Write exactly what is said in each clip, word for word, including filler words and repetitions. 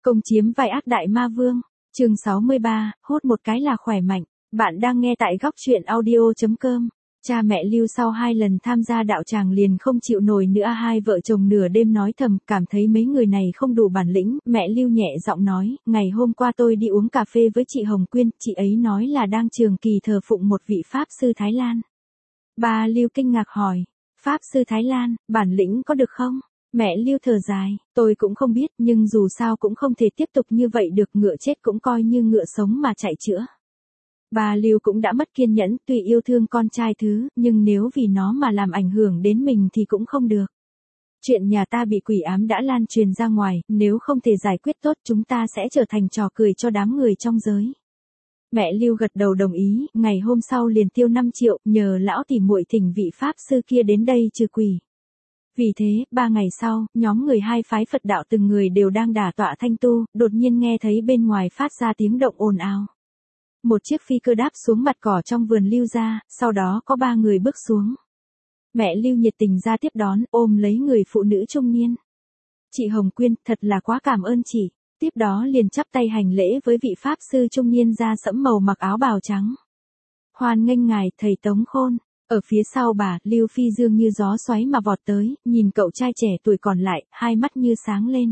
Công chiếm vai ác đại ma vương. Chương sáu mươi ba, hốt một cái là khỏe mạnh. Bạn đang nghe tại góc truyện audio chấm com. Cha mẹ Lưu sau hai lần tham gia đạo tràng liền không chịu nổi nữa, hai vợ chồng nửa đêm nói thầm, cảm thấy mấy người này không đủ bản lĩnh. Mẹ Lưu nhẹ giọng nói, ngày hôm qua tôi đi uống cà phê với chị Hồng Quyên, chị ấy nói là đang trường kỳ thờ phụng một vị Pháp sư Thái Lan. Bà Lưu kinh ngạc hỏi, Pháp sư Thái Lan, bản lĩnh có được không? Mẹ Lưu thở dài, tôi cũng không biết, nhưng dù sao cũng không thể tiếp tục như vậy được, ngựa chết cũng coi như ngựa sống mà chạy chữa. Bà Lưu cũng đã mất kiên nhẫn, tuy yêu thương con trai thứ, nhưng nếu vì nó mà làm ảnh hưởng đến mình thì cũng không được. Chuyện nhà ta bị quỷ ám đã lan truyền ra ngoài, nếu không thể giải quyết tốt chúng ta sẽ trở thành trò cười cho đám người trong giới. Mẹ Lưu gật đầu đồng ý, ngày hôm sau liền tiêu năm triệu, nhờ lão tỉ muội thỉnh vị Pháp sư kia đến đây trừ quỷ. Vì thế, ba ngày sau, nhóm người hai phái Phật đạo từng người đều đang đả tọa thanh tu, đột nhiên nghe thấy bên ngoài phát ra tiếng động ồn ào. Một chiếc phi cơ đáp xuống mặt cỏ trong vườn Lưu gia, sau đó có ba người bước xuống. Mẹ Lưu nhiệt tình ra tiếp đón, ôm lấy người phụ nữ trung niên. Chị Hồng Quyên, thật là quá cảm ơn chị. Tiếp đó liền chắp tay hành lễ với vị Pháp sư trung niên da sẫm màu mặc áo bào trắng. Hoan nghênh ngài, thầy Tống Khôn. Ở phía sau bà, Lưu Phi Dương như gió xoáy mà vọt tới, nhìn cậu trai trẻ tuổi còn lại, hai mắt như sáng lên.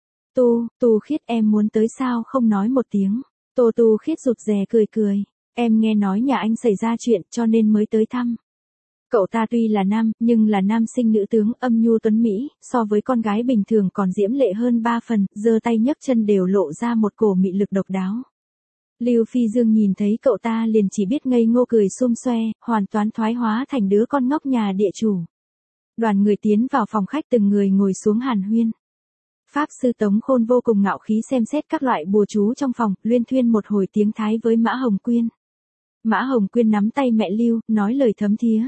Tu, Tu Khiết, em muốn tới sao không nói một tiếng. Tô Tu Khiết rụt rè cười cười. Em nghe nói nhà anh xảy ra chuyện cho nên mới tới thăm. Cậu ta tuy là nam, nhưng là nam sinh nữ tướng, âm nhu tuấn Mỹ, so với con gái bình thường còn diễm lệ hơn ba phần, giơ tay nhấc chân đều lộ ra một cổ mị lực độc đáo. Lưu Phi Dương nhìn thấy cậu ta liền chỉ biết ngây ngô cười xum xoe, hoàn toàn thoái hóa thành đứa con ngốc nhà địa chủ. Đoàn người tiến vào phòng khách, từng người ngồi xuống hàn huyên. Pháp sư Tống Khôn vô cùng ngạo khí xem xét các loại bùa chú trong phòng, luyên thuyên một hồi tiếng Thái với Mã Hồng Quyên. Mã Hồng Quyên nắm tay mẹ Lưu, nói lời thấm thía.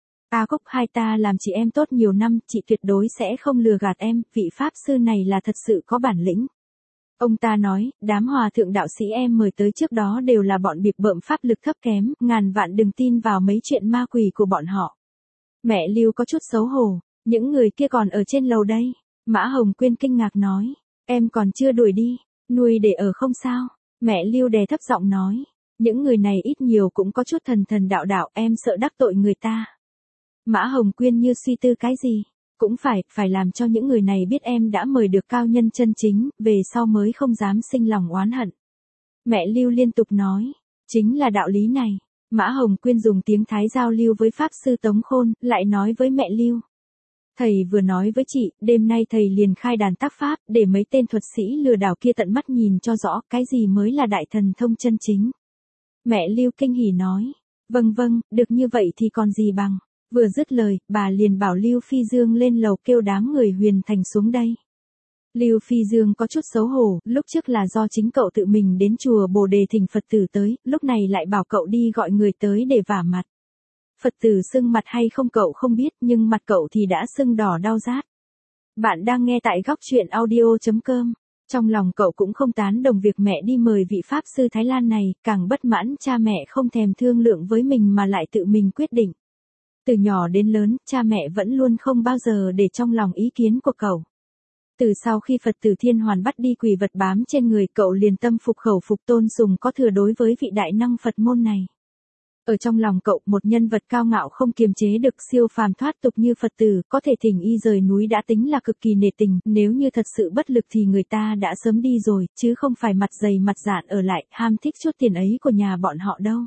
A Cúc, hai ta làm chị em tốt nhiều năm, chị tuyệt đối sẽ không lừa gạt em, vị Pháp sư này là thật sự có bản lĩnh. Ông ta nói, đám hòa thượng đạo sĩ em mời tới trước đó đều là bọn bịp bợm pháp lực thấp kém, ngàn vạn đừng tin vào mấy chuyện ma quỷ của bọn họ. Mẹ Lưu có chút xấu hổ, những người kia còn ở trên lầu đây. Mã Hồng Quyên kinh ngạc nói, em còn chưa đuổi đi, nuôi để ở không sao. Mẹ Lưu đè thấp giọng nói, những người này ít nhiều cũng có chút thần thần đạo đạo, em sợ đắc tội người ta. Mã Hồng Quyên như suy tư cái gì, cũng phải, phải làm cho những người này biết em đã mời được cao nhân chân chính, về sau mới không dám sinh lòng oán hận. Mẹ Lưu liên tục nói, chính là đạo lý này. Mã Hồng Quyên dùng tiếng Thái giao lưu với Pháp sư Tống Khôn, lại nói với mẹ Lưu. Thầy vừa nói với chị, đêm nay thầy liền khai đàn tác pháp, để mấy tên thuật sĩ lừa đảo kia tận mắt nhìn cho rõ, cái gì mới là đại thần thông chân chính. Mẹ Lưu kinh hỉ nói, vâng vâng, được như vậy thì còn gì bằng. Vừa dứt lời, bà liền bảo Lưu Phi Dương lên lầu kêu đám người Huyền Thành xuống đây. Lưu Phi Dương có chút xấu hổ, lúc trước là do chính cậu tự mình đến chùa Bồ Đề thỉnh Phật tử tới, lúc này lại bảo cậu đi gọi người tới để vả mặt. Phật tử sưng mặt hay không cậu không biết, nhưng mặt cậu thì đã sưng đỏ đau rát. Bạn đang nghe tại góc truyện audio chấm com. Trong lòng cậu cũng không tán đồng việc mẹ đi mời vị Pháp sư Thái Lan này, càng bất mãn cha mẹ không thèm thương lượng với mình mà lại tự mình quyết định. Từ nhỏ đến lớn, cha mẹ vẫn luôn không bao giờ để trong lòng ý kiến của cậu. Từ sau khi Phật tử Thiên Hoàn bắt đi quỷ vật bám trên người, cậu liền tâm phục khẩu phục tôn sùng có thừa đối với vị đại năng Phật môn này. Ở trong lòng cậu, một nhân vật cao ngạo không kiềm chế được, siêu phàm thoát tục như Phật tử, có thể thỉnh y rời núi đã tính là cực kỳ nể tình, nếu như thật sự bất lực thì người ta đã sớm đi rồi, chứ không phải mặt dày mặt dạn ở lại, ham thích chút tiền ấy của nhà bọn họ đâu.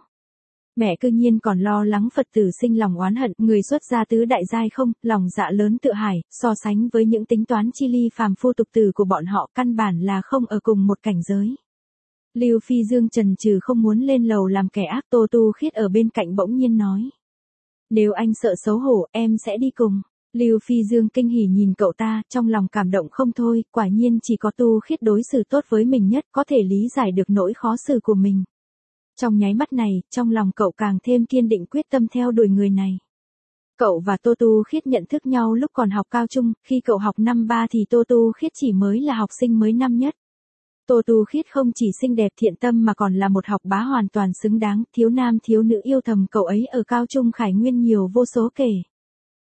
Mẹ cư nhiên còn lo lắng Phật tử sinh lòng oán hận, người xuất gia tứ đại giai không, lòng dạ lớn tự hải, so sánh với những tính toán chi ly phàm phu tục tử của bọn họ, căn bản là không ở cùng một cảnh giới. Lưu Phi Dương chần chừ không muốn lên lầu làm kẻ ác. Tô Tu Khiết ở bên cạnh bỗng nhiên nói, nếu anh sợ xấu hổ, em sẽ đi cùng. Lưu Phi Dương kinh hỉ nhìn cậu ta, trong lòng cảm động không thôi, quả nhiên chỉ có Tu Khiết đối xử tốt với mình nhất, có thể lý giải được nỗi khó xử của mình. Trong nháy mắt này, trong lòng cậu càng thêm kiên định quyết tâm theo đuổi người này. Cậu và Tô Tu Khiết nhận thức nhau lúc còn học cao trung, khi cậu học năm ba thì Tô Tu Khiết chỉ mới là học sinh mới năm nhất. Tô Tu Khiết không chỉ xinh đẹp thiện tâm mà còn là một học bá hoàn toàn xứng đáng, thiếu nam thiếu nữ yêu thầm cậu ấy ở cao trung Khải Nguyên nhiều vô số kể.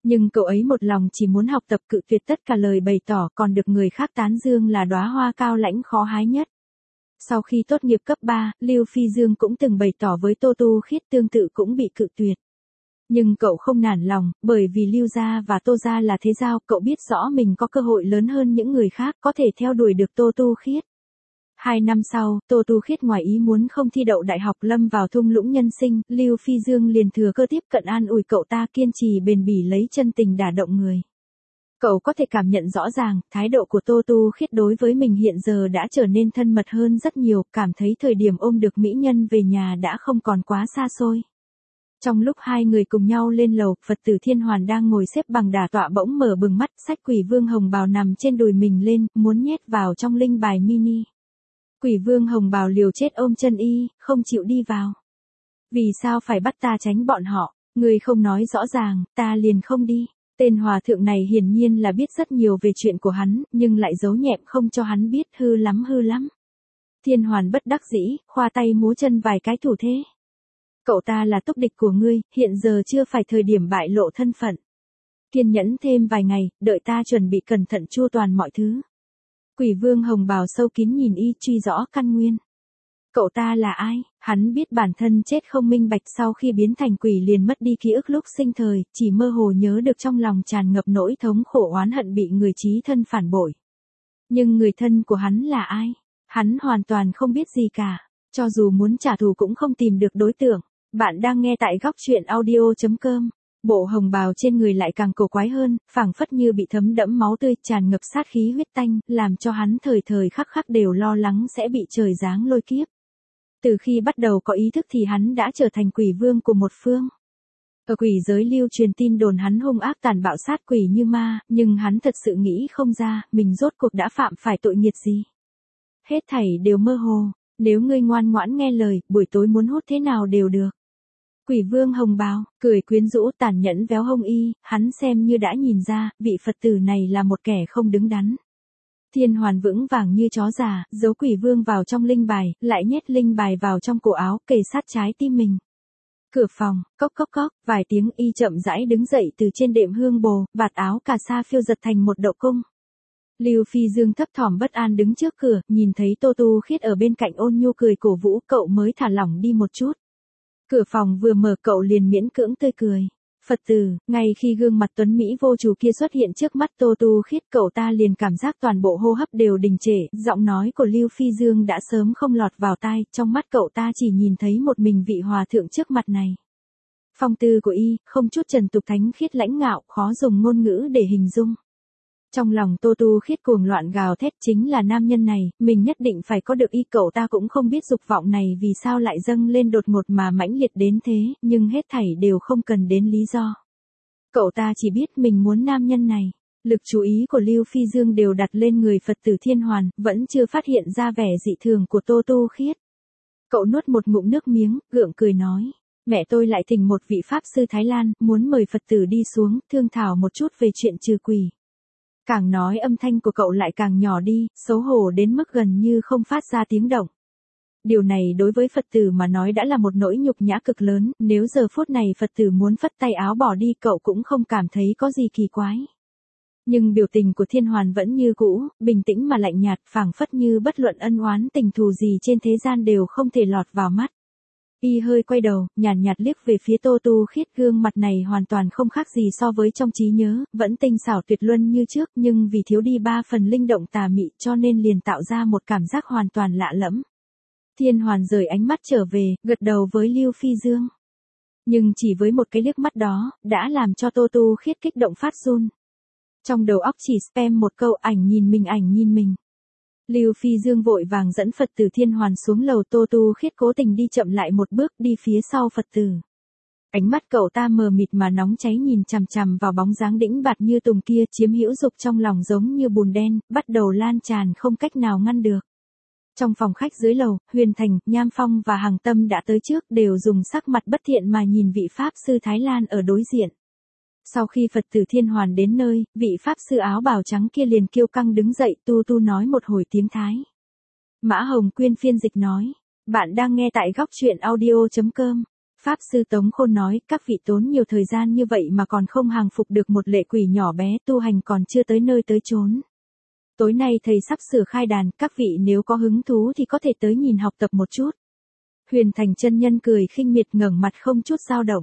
Nhưng cậu ấy một lòng chỉ muốn học tập, cự tuyệt tất cả lời bày tỏ, còn được người khác tán dương là đóa hoa cao lãnh khó hái nhất. Sau khi tốt nghiệp cấp ba, Lưu Phi Dương cũng từng bày tỏ với Tô Tu Khiết tương tự cũng bị cự tuyệt. Nhưng cậu không nản lòng, bởi vì Lưu gia và Tô gia là thế giao, cậu biết rõ mình có cơ hội lớn hơn những người khác, có thể theo đuổi được Tô Tu Khiết. Hai năm sau, Tô Tu Khiết ngoài ý muốn không thi đậu đại học, lâm vào thung lũng nhân sinh, Lưu Phi Dương liền thừa cơ tiếp cận an ủi cậu ta, kiên trì bền bỉ lấy chân tình đả động người. Cậu có thể cảm nhận rõ ràng, thái độ của Tô Tu Khiết đối với mình hiện giờ đã trở nên thân mật hơn rất nhiều, cảm thấy thời điểm ôm được mỹ nhân về nhà đã không còn quá xa xôi. Trong lúc hai người cùng nhau lên lầu, Phật tử Thiên Hoàn đang ngồi xếp bằng đả tọa bỗng mở bừng mắt, xách Quỷ Vương Hồng Bào nằm trên đùi mình lên, muốn nhét vào trong linh bài mini. Quỷ Vương Hồng Bào liều chết ôm chân y, không chịu đi vào. Vì sao phải bắt ta tránh bọn họ, người không nói rõ ràng, ta liền không đi. Tên hòa thượng này hiển nhiên là biết rất nhiều về chuyện của hắn, nhưng lại giấu nhẹm không cho hắn biết, hư lắm hư lắm. Thiên Hoàn bất đắc dĩ, khoa tay múa chân vài cái thủ thế. Cậu ta là túc địch của ngươi, hiện giờ chưa phải thời điểm bại lộ thân phận. Kiên nhẫn thêm vài ngày, đợi ta chuẩn bị cẩn thận chu toàn mọi thứ. Quỷ Vương Hồng Bào sâu kín nhìn y, truy rõ căn nguyên. Cậu ta là ai? Hắn biết bản thân chết không minh bạch, sau khi biến thành quỷ liền mất đi ký ức lúc sinh thời, chỉ mơ hồ nhớ được trong lòng tràn ngập nỗi thống khổ oán hận bị người chí thân phản bội. Nhưng người thân của hắn là ai? Hắn hoàn toàn không biết gì cả, cho dù muốn trả thù cũng không tìm được đối tượng. Bạn đang nghe tại góc truyện audio chấm com. Bộ hồng bào trên người lại càng cổ quái hơn, phảng phất như bị thấm đẫm máu tươi, tràn ngập sát khí huyết tanh, làm cho hắn thời thời khắc khắc đều lo lắng sẽ bị trời giáng lôi kiếp. Từ khi bắt đầu có ý thức thì hắn đã trở thành quỷ vương của một phương. Ở quỷ giới lưu truyền tin đồn hắn hung ác tàn bạo sát quỷ như ma, nhưng hắn thật sự nghĩ không ra, mình rốt cuộc đã phạm phải tội nghiệt gì. Hết thảy đều mơ hồ, nếu ngươi ngoan ngoãn nghe lời, buổi tối muốn hút thế nào đều được. Quỷ Vương Hồng Bào, cười quyến rũ tàn nhẫn véo hông y, hắn xem như đã nhìn ra, vị Phật tử này là một kẻ không đứng đắn. Thiên Hoàn vững vàng như chó già, giấu Quỷ Vương vào trong linh bài, lại nhét linh bài vào trong cổ áo, kề sát trái tim mình. Cửa phòng, cốc cốc cốc, vài tiếng y chậm rãi đứng dậy từ trên đệm hương bồ, vạt áo cà sa phiêu giật thành một đậu cung. Lưu Phi Dương thấp thỏm bất an đứng trước cửa, nhìn thấy Tô Tu Khiết ở bên cạnh ôn nhu cười cổ vũ, cậu mới thả lỏng đi một chút. Cửa phòng vừa mở cậu liền miễn cưỡng tươi cười. Phật tử, ngay khi gương mặt tuấn Mỹ vô chủ kia xuất hiện trước mắt Tô Tu Khiết, cậu ta liền cảm giác toàn bộ hô hấp đều đình trệ, giọng nói của Lưu Phi Dương đã sớm không lọt vào tai, trong mắt cậu ta chỉ nhìn thấy một mình vị hòa thượng trước mặt này. Phong tư của y, không chút trần tục thánh khiết lãnh ngạo, khó dùng ngôn ngữ để hình dung. Trong lòng Tô Tu Khiết cuồng loạn gào thét, chính là nam nhân này, mình nhất định phải có được y. Cậu ta cũng không biết dục vọng này vì sao lại dâng lên đột ngột mà mãnh liệt đến thế, nhưng hết thảy đều không cần đến lý do. Cậu ta chỉ biết mình muốn nam nhân này. Lực chú ý của Lưu Phi Dương đều đặt lên người Phật tử Thiên Hoàn, vẫn chưa phát hiện ra vẻ dị thường của Tô Tu Khiết. Cậu nuốt một ngụm nước miếng, gượng cười nói. Mẹ tôi lại thỉnh một vị Pháp sư Thái Lan, muốn mời Phật tử đi xuống, thương thảo một chút về chuyện trừ quỷ. Càng nói âm thanh của cậu lại càng nhỏ đi, xấu hổ đến mức gần như không phát ra tiếng động. Điều này đối với Phật tử mà nói đã là một nỗi nhục nhã cực lớn, nếu giờ phút này Phật tử muốn phất tay áo bỏ đi cậu cũng không cảm thấy có gì kỳ quái. Nhưng biểu tình của Thiên Hoàn vẫn như cũ, bình tĩnh mà lạnh nhạt, phảng phất như bất luận ân oán tình thù gì trên thế gian đều không thể lọt vào mắt. Y hơi quay đầu, nhàn nhạt liếc về phía Tô Tu Khiết, gương mặt này hoàn toàn không khác gì so với trong trí nhớ, vẫn tinh xảo tuyệt luân như trước, nhưng vì thiếu đi ba phần linh động tà mị cho nên liền tạo ra một cảm giác hoàn toàn lạ lẫm. Thiên Hoàn rời ánh mắt trở về, gật đầu với Lưu Phi Dương. Nhưng chỉ với một cái liếc mắt đó, đã làm cho Tô Tu Khiết kích động phát run. Trong đầu óc chỉ spam một câu ảnh nhìn mình ảnh nhìn mình. Lưu Phi Dương vội vàng dẫn Phật tử Thiên Hoàn xuống lầu, Tô Tu Khiết cố tình đi chậm lại một bước, đi phía sau Phật tử. Ánh mắt cậu ta mờ mịt mà nóng cháy nhìn chằm chằm vào bóng dáng đĩnh bạt như tùng kia, chiếm hữu dục trong lòng giống như bùn đen, bắt đầu lan tràn không cách nào ngăn được. Trong phòng khách dưới lầu, Huyền Thành, Nham Phong và Hằng Tâm đã tới trước, đều dùng sắc mặt bất thiện mà nhìn vị Pháp sư Thái Lan ở đối diện. Sau khi Phật tử Thiên Hoàn đến nơi, vị Pháp sư áo bào trắng kia liền kiêu căng đứng dậy, tu tu nói một hồi tiếng Thái. Mã Hồng Quyên phiên dịch nói, bạn đang nghe tại góc truyện audio chấm com. Pháp sư Tống Khôn nói, các vị tốn nhiều thời gian như vậy mà còn không hàng phục được một lệ quỷ nhỏ bé, tu hành còn chưa tới nơi tới chốn. Tối nay thầy sắp sửa khai đàn, các vị nếu có hứng thú thì có thể tới nhìn học tập một chút. Huyền Thành chân nhân cười khinh miệt, ngẩng mặt không chút dao động.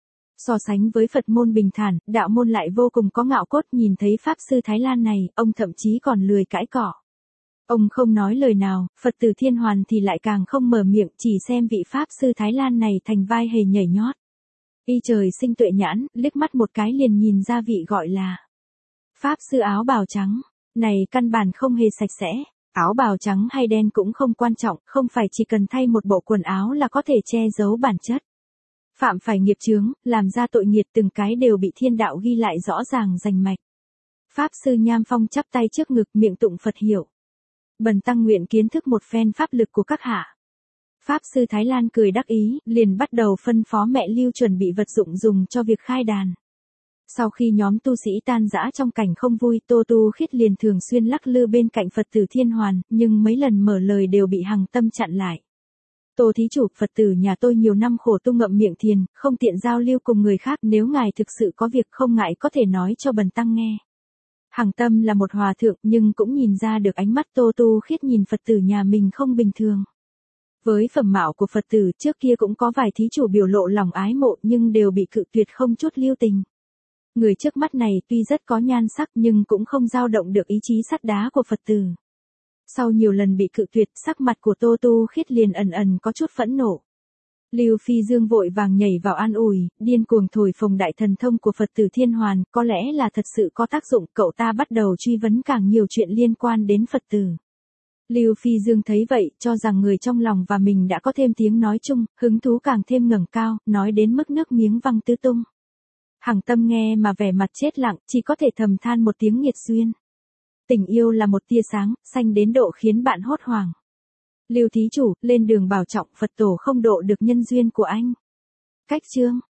So sánh với Phật môn bình thản, đạo môn lại vô cùng có ngạo cốt. Nhìn thấy Pháp sư Thái Lan này, ông thậm chí còn lười cãi cọ. Ông không nói lời nào, Phật tử Thiên Hoàn thì lại càng không mở miệng, chỉ xem vị Pháp sư Thái Lan này thành vai hề nhảy nhót. Y trời sinh tuệ nhãn, liếc mắt một cái liền nhìn ra vị gọi là Pháp sư áo bào trắng. Này căn bản không hề sạch sẽ. Áo bào trắng hay đen cũng không quan trọng, không phải chỉ cần thay một bộ quần áo là có thể che giấu bản chất. Phạm phải nghiệp chướng, làm ra tội nghiệp từng cái đều bị thiên đạo ghi lại rõ ràng rành mạch. Pháp sư Nham Phong chắp tay trước ngực, miệng tụng Phật hiệu. Bần tăng nguyện kiến thức một phen pháp lực của các hạ. Pháp sư Thái Lan cười đắc ý, liền bắt đầu phân phó mẹ Lưu chuẩn bị vật dụng dùng cho việc khai đàn. Sau khi nhóm tu sĩ tan rã trong cảnh không vui, Tô Tu Khiết liền thường xuyên lắc lư bên cạnh Phật tử Thiên Hoàn, nhưng mấy lần mở lời đều bị Hằng Tâm chặn lại. Tô thí chủ, Phật tử nhà tôi nhiều năm khổ tu ngậm miệng thiền, không tiện giao lưu cùng người khác, nếu ngài thực sự có việc không ngại có thể nói cho bần tăng nghe. Hằng Tâm là một hòa thượng nhưng cũng nhìn ra được ánh mắt Tô Tu Khiết nhìn Phật tử nhà mình không bình thường. Với phẩm mạo của Phật tử trước kia cũng có vài thí chủ biểu lộ lòng ái mộ nhưng đều bị cự tuyệt không chút lưu tình. Người trước mắt này tuy rất có nhan sắc nhưng cũng không dao động được ý chí sắt đá của Phật tử. Sau nhiều lần bị cự tuyệt, sắc mặt của Tô Tu Khiết liền ẩn ẩn có chút phẫn nộ. Lưu Phi Dương vội vàng nhảy vào an ủi, điên cuồng thổi phồng đại thần thông của Phật tử Thiên Hoàn, có lẽ là thật sự có tác dụng, cậu ta bắt đầu truy vấn càng nhiều chuyện liên quan đến Phật tử. Lưu Phi Dương thấy vậy, cho rằng người trong lòng và mình đã có thêm tiếng nói chung, hứng thú càng thêm ngẩng cao, nói đến mức nước miếng văng tứ tung. Hằng Tâm nghe mà vẻ mặt chết lặng, chỉ có thể thầm than một tiếng nghiệt duyên. Tình yêu là một tia sáng, xanh đến độ khiến bạn hốt hoảng. Lưu thí chủ, lên đường bảo trọng, Phật tổ không độ được nhân duyên của anh. Cách chương